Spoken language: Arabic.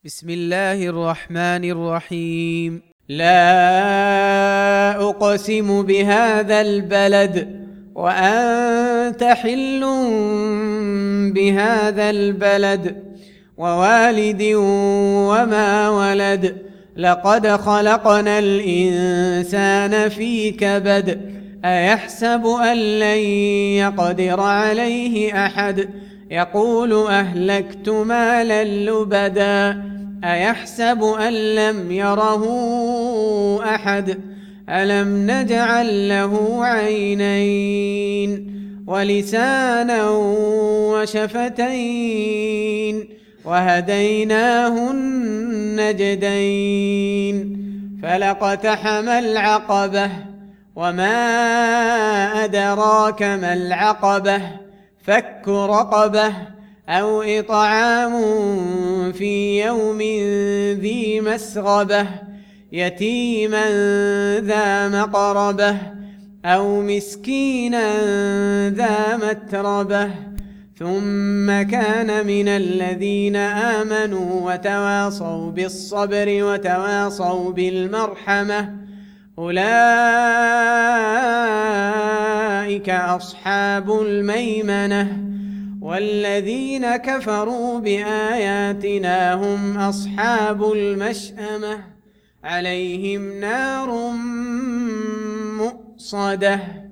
بسم الله الرحمن الرحيم. لا أقسم بهذا البلد وأنت حل بهذا البلد ووالد وما ولد لقد خلقنا الإنسان في كبد أيحسب أن لن يقدر عليه أحد يقول أهلكت مالا لبدا أيحسب أن لم يره أحد ألم نجعل له عينين ولسانا وشفتين وهديناه النجدين فلاقتحم العقبة وما أدراك ما العقبة فك رقبة أو إطعام في يوم ذي مسغبة يتيما ذا مقربة أو مسكينا ذا متربة ثم كان من الذين آمنوا وتواصوا بالصبر وتواصوا بالمرحمة أولئك أصحاب الميمنة والذين كفروا بآياتنا هم أصحاب المشأمة عليهم نار مؤصدة.